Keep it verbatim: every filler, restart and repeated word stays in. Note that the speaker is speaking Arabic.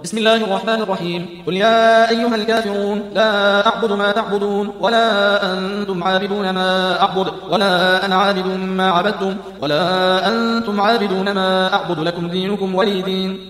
بسم الله الرحمن الرحيم قل يا أيها الكافرون لا أعبد ما تعبدون ولا أنتم عابدون ما أعبد ولا أنا عابد ما عبدتم ولا أنتم عابدون ما أعبد لكم دينكم ولي دين.